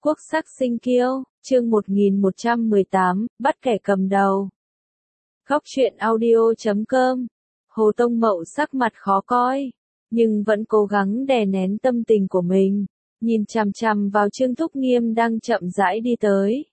Quốc sắc sinh kiêu, chương 1118, bắt kẻ cầm đầu. Góc truyện audio.com. Hồ Tông Mậu sắc mặt khó coi, nhưng vẫn cố gắng đè nén tâm tình của mình, nhìn chằm chằm vào Trương Thúc Nghiêm đang chậm rãi đi tới.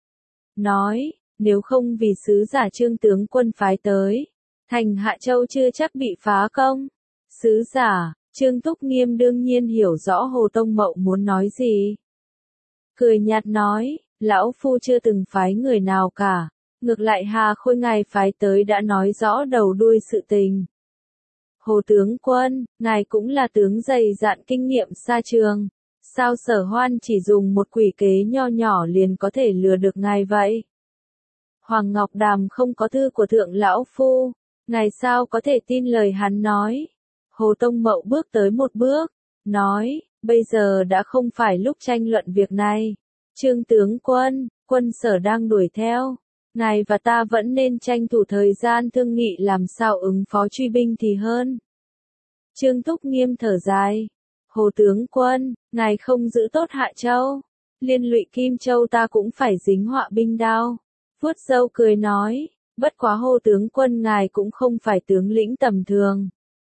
Nói, nếu không vì sứ giả Trương tướng quân phái tới, thành Hạ Châu chưa chắc bị phá công. Sứ giả, Trương Thúc Nghiêm đương nhiên hiểu rõ Hồ Tông Mậu muốn nói gì. Cười nhạt nói, lão phu chưa từng phái người nào cả, ngược lại Hà Khôi ngài phái tới đã nói rõ đầu đuôi sự tình. Hồ tướng quân, ngài cũng là tướng dày dạn kinh nghiệm xa trường, sao Sở Hoan chỉ dùng một quỷ kế nho nhỏ liền có thể lừa được ngài vậy? Hoàng Ngọc Đàm không có thư của thượng lão phu, ngài sao có thể tin lời hắn nói? Hồ Tông Mậu bước tới một bước, nói, bây giờ đã không phải lúc tranh luận việc này. Trương tướng quân, quân Sở đang đuổi theo. Ngài và ta vẫn nên tranh thủ thời gian thương nghị làm sao ứng phó truy binh thì hơn. Trương Thúc Nghiêm thở dài. Hồ tướng quân, ngài không giữ tốt Hạ Châu, liên lụy Kim Châu ta cũng phải dính họa binh đao. Vuốt râu cười nói, bất quá Hồ tướng quân ngài cũng không phải tướng lĩnh tầm thường.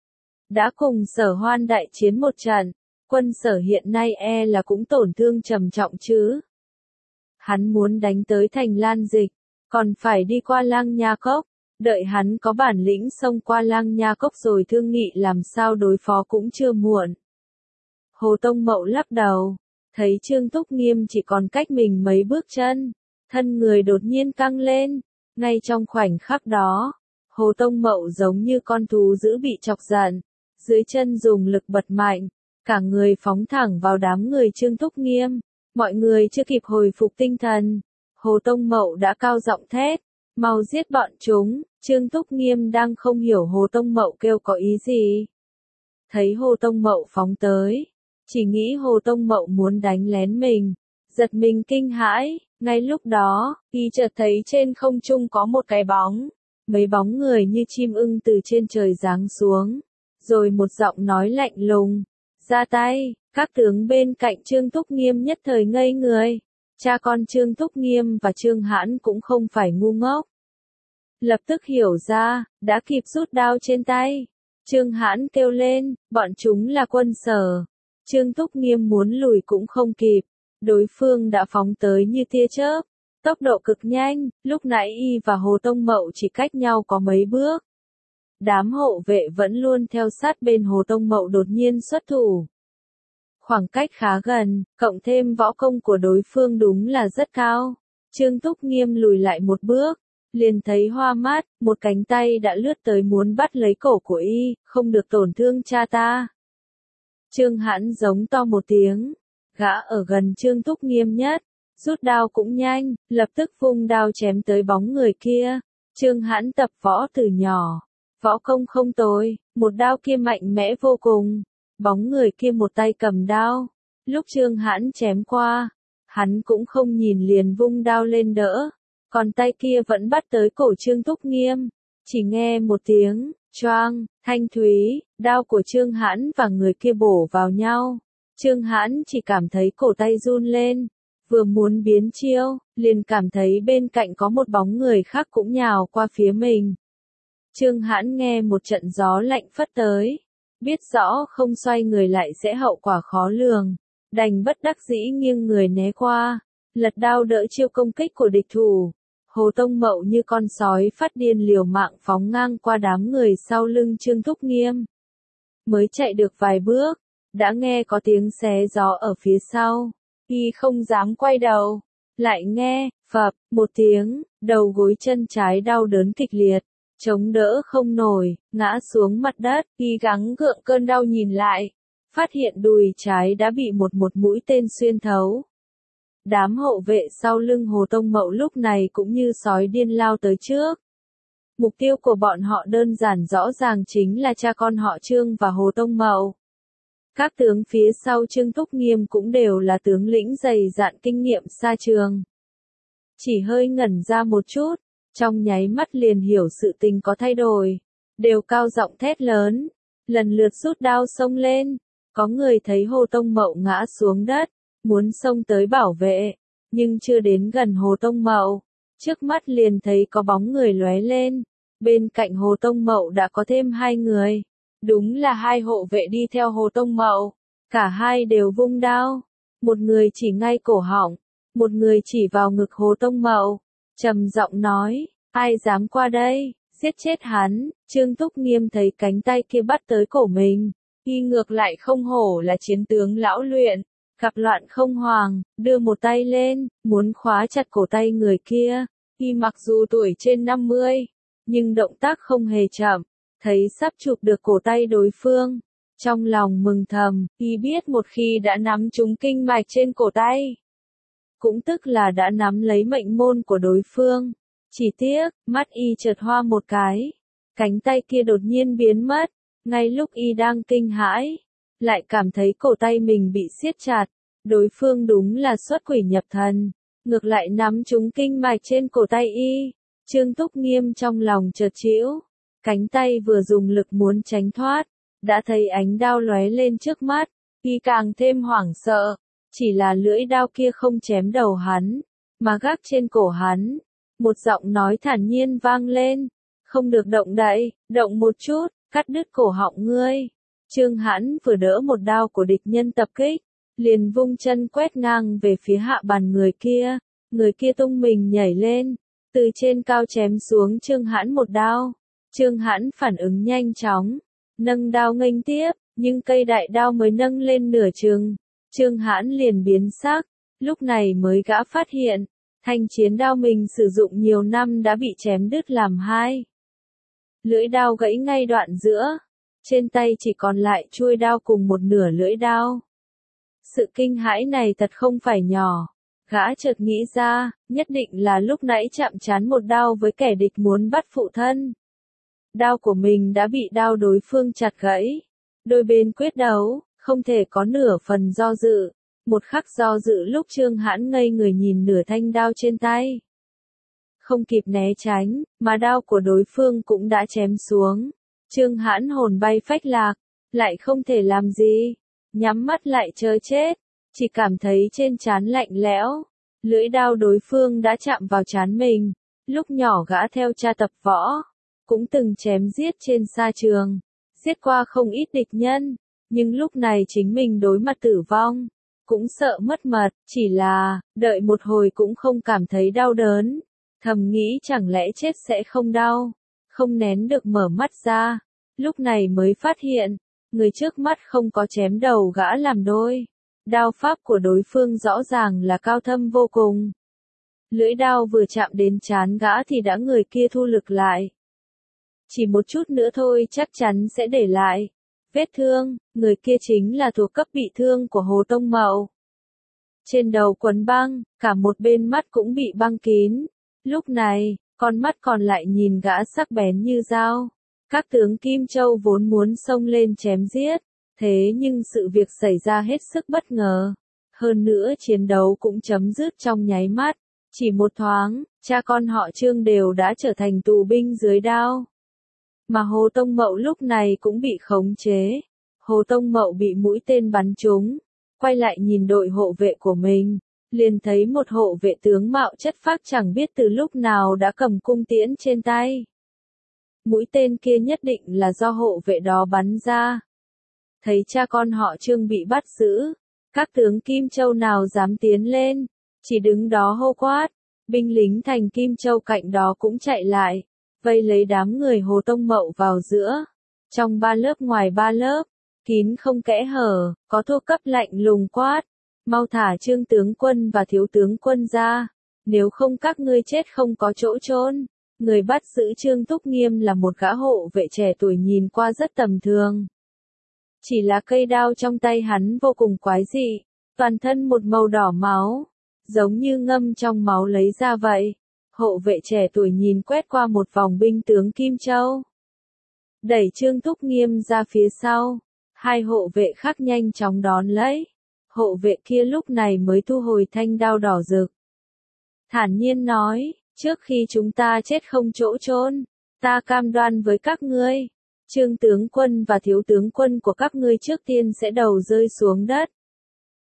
Đã cùng Sở Hoan đại chiến một trận, quân Sở hiện nay là cũng tổn thương trầm trọng chứ. Hắn muốn đánh tới thành Lan Dịch, còn phải đi qua Lang Nha Cốc, đợi hắn có bản lĩnh xông qua Lang Nha Cốc rồi thương nghị làm sao đối phó cũng chưa muộn. Hồ Tông Mậu lắc đầu, thấy Trương Thúc Nghiêm chỉ còn cách mình mấy bước chân, thân người đột nhiên căng lên, ngay trong khoảnh khắc đó, Hồ Tông Mậu giống như con thú dữ bị chọc giận, dưới chân dùng lực bật mạnh, cả người phóng thẳng vào đám người Trương Thúc Nghiêm, mọi người chưa kịp hồi phục tinh thần. Hồ Tông Mậu đã cao giọng thét, mau giết bọn chúng. Trương Thúc Nghiêm đang không hiểu Hồ Tông Mậu kêu có ý gì. Thấy Hồ Tông Mậu phóng tới, chỉ nghĩ Hồ Tông Mậu muốn đánh lén mình, giật mình kinh hãi. Ngay lúc đó, y chợt thấy trên không trung có một cái bóng, mấy bóng người như chim ưng từ trên trời giáng xuống, rồi một giọng nói lạnh lùng, ra tay. Các tướng bên cạnh Trương Thúc Nghiêm nhất thời ngây người. Cha con Trương Thúc Nghiêm và Trương Hãn cũng không phải ngu ngốc. Lập tức hiểu ra, đã kịp rút đao trên tay. Trương Hãn kêu lên, bọn chúng là quân Sở. Trương Thúc Nghiêm muốn lùi cũng không kịp. Đối phương đã phóng tới như tia chớp. Tốc độ cực nhanh, lúc nãy y và Hồ Tông Mậu chỉ cách nhau có mấy bước. Đám hộ vệ vẫn luôn theo sát bên Hồ Tông Mậu đột nhiên xuất thủ. Khoảng cách khá gần, cộng thêm võ công của đối phương đúng là rất cao. Trương Thúc Nghiêm lùi lại một bước, liền thấy hoa mắt, một cánh tay đã lướt tới muốn bắt lấy cổ của y, không được tổn thương cha ta. Trương Hãn giống to một tiếng, gã ở gần Trương Thúc Nghiêm nhất, rút đao cũng nhanh, lập tức vung đao chém tới bóng người kia. Trương Hãn tập võ từ nhỏ, võ công không tồi, một đao kia mạnh mẽ vô cùng. Bóng người kia một tay cầm đao, lúc Trương Hãn chém qua, hắn cũng không nhìn liền vung đao lên đỡ, còn tay kia vẫn bắt tới cổ Trương Thúc Nghiêm. Chỉ nghe một tiếng, choang, thanh thúy, đao của Trương Hãn và người kia bổ vào nhau. Trương Hãn chỉ cảm thấy cổ tay run lên, vừa muốn biến chiêu, liền cảm thấy bên cạnh có một bóng người khác cũng nhào qua phía mình. Trương Hãn nghe một trận gió lạnh phất tới. Biết rõ không xoay người lại sẽ hậu quả khó lường, đành bất đắc dĩ nghiêng người né qua, lật đao đỡ chiêu công kích của địch thủ. Hồ Tông Mậu như con sói phát điên liều mạng phóng ngang qua đám người sau lưng Trương Thúc Nghiêm. Mới chạy được vài bước, đã nghe có tiếng xé gió ở phía sau, y không dám quay đầu, lại nghe, phập, một tiếng, đầu gối chân trái đau đớn kịch liệt. Chống đỡ không nổi, ngã xuống mặt đất, y gắng gượng cơn đau nhìn lại, phát hiện đùi trái đã bị một mũi tên xuyên thấu. Đám hộ vệ sau lưng Hồ Tông Mậu lúc này cũng như sói điên lao tới trước. Mục tiêu của bọn họ đơn giản rõ ràng chính là cha con họ Trương và Hồ Tông Mậu. Các tướng phía sau Trương Thúc Nghiêm cũng đều là tướng lĩnh dày dạn kinh nghiệm xa trường. Chỉ hơi ngẩn ra một chút, trong nháy mắt liền hiểu sự tình có thay đổi, đều cao giọng thét lớn, lần lượt rút đao xông lên. Có người thấy Hồ Tông Mậu ngã xuống đất, muốn xông tới bảo vệ, nhưng chưa đến gần Hồ Tông Mậu, trước mắt liền thấy có bóng người lóe lên, bên cạnh Hồ Tông Mậu đã có thêm hai người, đúng là hai hộ vệ đi theo Hồ Tông Mậu, cả hai đều vung đao, một người chỉ ngay cổ họng, một người chỉ vào ngực Hồ Tông Mậu, trầm giọng nói, ai dám qua đây, giết chết hắn. Trương Túc Nghiêm thấy cánh tay kia bắt tới cổ mình, y ngược lại không hổ là chiến tướng lão luyện, gặp loạn không hoàng, đưa một tay lên, muốn khóa chặt cổ tay người kia. Y mặc dù tuổi trên 50, nhưng động tác không hề chậm, thấy sắp chụp được cổ tay đối phương. Trong lòng mừng thầm, y biết một khi đã nắm trúng kinh mạch trên cổ tay, cũng tức là đã nắm lấy mệnh môn của đối phương. Chỉ tiếc, mắt y chợt hoa một cái, cánh tay kia đột nhiên biến mất, ngay lúc y đang kinh hãi, lại cảm thấy cổ tay mình bị siết chặt, đối phương đúng là xuất quỷ nhập thần, ngược lại nắm trúng kinh mạch trên cổ tay y. Trương Túc Nghiêm trong lòng chợt chĩu, cánh tay vừa dùng lực muốn tránh thoát, đã thấy ánh đao lóe lên trước mắt, y càng thêm hoảng sợ, chỉ là lưỡi đao kia không chém đầu hắn, mà gác trên cổ hắn. Một giọng nói thản nhiên vang lên, không được động đậy, động một chút, cắt đứt cổ họng ngươi. Trương Hãn vừa đỡ một đao của địch nhân tập kích, liền vung chân quét ngang về phía hạ bàn người kia tung mình nhảy lên, từ trên cao chém xuống Trương Hãn một đao. Trương Hãn phản ứng nhanh chóng, nâng đao nghênh tiếp, nhưng cây đại đao mới nâng lên nửa chừng, Trương Hãn liền biến sắc, lúc này mới gã phát hiện, thanh chiến đao mình sử dụng nhiều năm đã bị chém đứt làm hai. Lưỡi đao gãy ngay đoạn giữa, trên tay chỉ còn lại chuôi đao cùng một nửa lưỡi đao. Sự kinh hãi này thật không phải nhỏ, gã chợt nghĩ ra, nhất định là lúc nãy chạm trán một đao với kẻ địch muốn bắt phụ thân. Đao của mình đã bị đao đối phương chặt gãy. Đôi bên quyết đấu, không thể có nửa phần do dự. Một khắc do dự lúc Trương Hãn ngây người nhìn nửa thanh đao trên tay. Không kịp né tránh, mà đao của đối phương cũng đã chém xuống. Trương Hãn hồn bay phách lạc, lại không thể làm gì, nhắm mắt lại chờ chết, chỉ cảm thấy trên trán lạnh lẽo. Lưỡi đao đối phương đã chạm vào trán mình, lúc nhỏ gã theo cha tập võ, cũng từng chém giết trên sa trường, giết qua không ít địch nhân, nhưng lúc này chính mình đối mặt tử vong, cũng sợ mất mật, chỉ là, đợi một hồi cũng không cảm thấy đau đớn, thầm nghĩ chẳng lẽ chết sẽ không đau, không nén được mở mắt ra, lúc này mới phát hiện, người trước mắt không có chém đầu gã làm đôi, đao pháp của đối phương rõ ràng là cao thâm vô cùng. Lưỡi đao vừa chạm đến trán gã thì đã người kia thu lực lại. Chỉ một chút nữa thôi chắc chắn sẽ để lại vết thương, người kia chính là thuộc cấp bị thương của Hồ Tông Mậu. Trên đầu quấn băng, cả một bên mắt cũng bị băng kín. Lúc này, con mắt còn lại nhìn gã sắc bén như dao. Các tướng Kim Châu vốn muốn xông lên chém giết, thế nhưng sự việc xảy ra hết sức bất ngờ. Hơn nữa chiến đấu cũng chấm dứt trong nháy mắt. Chỉ một thoáng, cha con họ Trương đều đã trở thành tù binh dưới đao. Mà Hồ Tông Mậu lúc này cũng bị khống chế. Hồ Tông Mậu bị mũi tên bắn trúng, quay lại nhìn đội hộ vệ của mình, liền thấy một hộ vệ tướng mạo chất phác chẳng biết từ lúc nào đã cầm cung tiễn trên tay. Mũi tên kia nhất định là do hộ vệ đó bắn ra. Thấy cha con họ Trương bị bắt giữ, các tướng Kim Châu nào dám tiến lên, chỉ đứng đó hô quát, binh lính thành Kim Châu cạnh đó cũng chạy lại, vây lấy đám người Hồ Tông Mậu vào giữa, trong ba lớp ngoài ba lớp, kín không kẽ hở, có thô cấp lạnh lùng quát, mau thả Trương tướng quân và thiếu tướng quân ra, nếu không các ngươi chết không có chỗ chôn. Người bắt giữ Trương Túc Nghiêm là một gã hộ vệ trẻ tuổi nhìn qua rất tầm thường. Chỉ là cây đao trong tay hắn vô cùng quái dị, toàn thân một màu đỏ máu, giống như ngâm trong máu lấy ra vậy. Hộ vệ trẻ tuổi nhìn quét qua một vòng binh tướng Kim Châu, đẩy Trương Túc Nghiêm ra phía sau, hai hộ vệ khác nhanh chóng đón lấy. Hộ vệ kia lúc này mới thu hồi thanh đao đỏ rực. Thản nhiên nói, trước khi chúng ta chết không chỗ chôn, ta cam đoan với các ngươi, Trương tướng quân và thiếu tướng quân của các ngươi trước tiên sẽ đầu rơi xuống đất.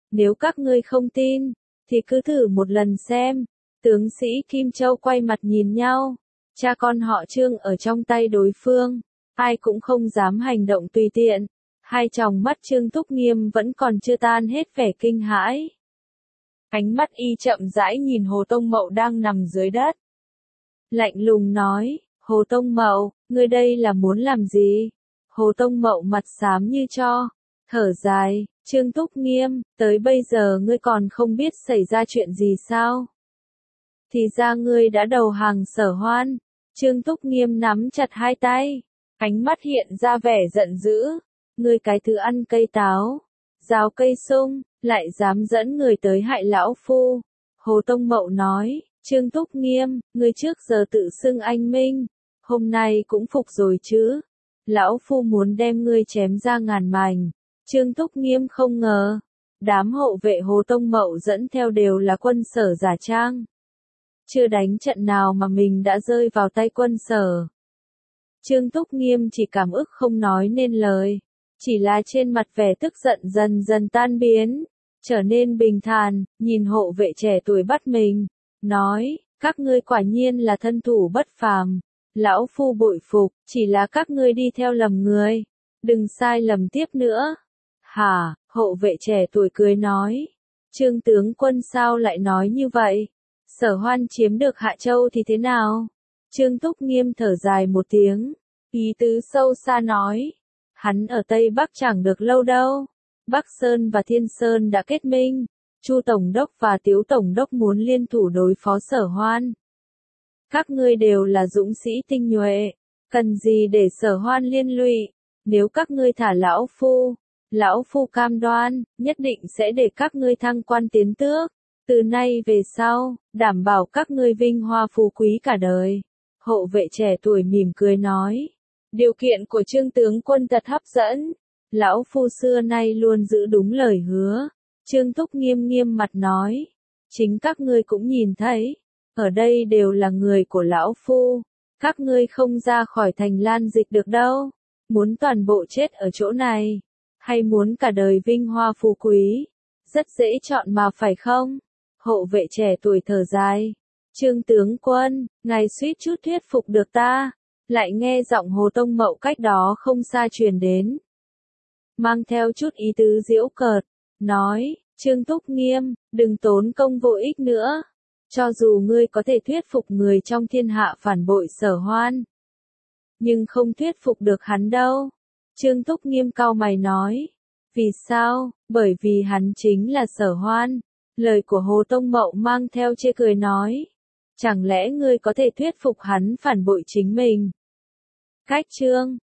Nếu các ngươi không tin, thì cứ thử một lần xem. Tướng sĩ Kim Châu quay mặt nhìn nhau. Cha con họ Trương ở trong tay đối phương. Ai cũng không dám hành động tùy tiện. Hai tròng mắt Trương Thúc Nghiêm vẫn còn chưa tan hết vẻ kinh hãi. Ánh mắt y chậm rãi nhìn Hồ Tông Mậu đang nằm dưới đất. Lạnh lùng nói, Hồ Tông Mậu, ngươi đây là muốn làm gì? Hồ Tông Mậu mặt xám như tro, thở dài, Trương Thúc Nghiêm, tới bây giờ ngươi còn không biết xảy ra chuyện gì sao? Thì ra ngươi đã đầu hàng Sở Hoan. Trương Thúc Nghiêm nắm chặt hai tay, ánh mắt hiện ra vẻ giận dữ. Ngươi cái thứ ăn cây táo, rào cây sung, lại dám dẫn người tới hại lão phu. Hồ Tông Mậu nói, Trương Thúc Nghiêm, ngươi trước giờ tự xưng anh minh, hôm nay cũng phục rồi chứ. Lão phu muốn đem ngươi chém ra ngàn mảnh. Trương Thúc Nghiêm không ngờ, đám hộ vệ Hồ Tông Mậu dẫn theo đều là quân Sở giả trang. Chưa đánh trận nào mà mình đã rơi vào tay quân Sở. Trương Thúc Nghiêm chỉ cảm ức không nói nên lời, chỉ là trên mặt vẻ tức giận dần dần tan biến, trở nên bình thản, nhìn hộ vệ trẻ tuổi bắt mình, nói, các ngươi quả nhiên là thân thủ bất phàm, lão phu bội phục, chỉ là các ngươi đi theo lầm người, đừng sai lầm tiếp nữa. Hả, hộ vệ trẻ tuổi cười nói, Trương tướng quân sao lại nói như vậy? Sở Hoan chiếm được Hạ Châu thì thế nào? Trương Thúc Nghiêm thở dài một tiếng, ý tứ sâu xa nói, hắn ở Tây Bắc chẳng được lâu đâu. Bắc Sơn và Thiên Sơn đã kết minh, Chu Tổng đốc và Tiếu Tổng đốc muốn liên thủ đối phó Sở Hoan. Các ngươi đều là dũng sĩ tinh nhuệ, cần gì để Sở Hoan liên lụy? Nếu các ngươi thả lão phu cam đoan, nhất định sẽ để các ngươi thăng quan tiến tước. Từ nay về sau, đảm bảo các ngươi vinh hoa phú quý cả đời. Hộ vệ trẻ tuổi mỉm cười nói, điều kiện của Trương tướng quân thật hấp dẫn. Lão phu xưa nay luôn giữ đúng lời hứa. Trương Thúc Nghiêm nghiêm mặt nói, chính các ngươi cũng nhìn thấy, ở đây đều là người của lão phu. Các ngươi không ra khỏi thành Lan Dịch được đâu. Muốn toàn bộ chết ở chỗ này, hay muốn cả đời vinh hoa phú quý? Rất dễ chọn mà phải không? Hộ vệ trẻ tuổi thở dài. Trương tướng quân, ngài suýt chút thuyết phục được ta. Lại nghe giọng Hồ Tông Mậu cách đó không xa truyền đến, mang theo chút ý tứ giễu cợt, nói, Trương Thúc Nghiêm, đừng tốn công vô ích nữa. Cho dù ngươi có thể thuyết phục người trong thiên hạ phản bội Sở Hoan, nhưng không thuyết phục được hắn đâu. Trương Thúc Nghiêm cau mày nói, vì sao? Bởi vì hắn chính là Sở Hoan. Lời của Hồ Tông Mậu mang theo chê cười nói, chẳng lẽ ngươi có thể thuyết phục hắn phản bội chính mình? Cách chương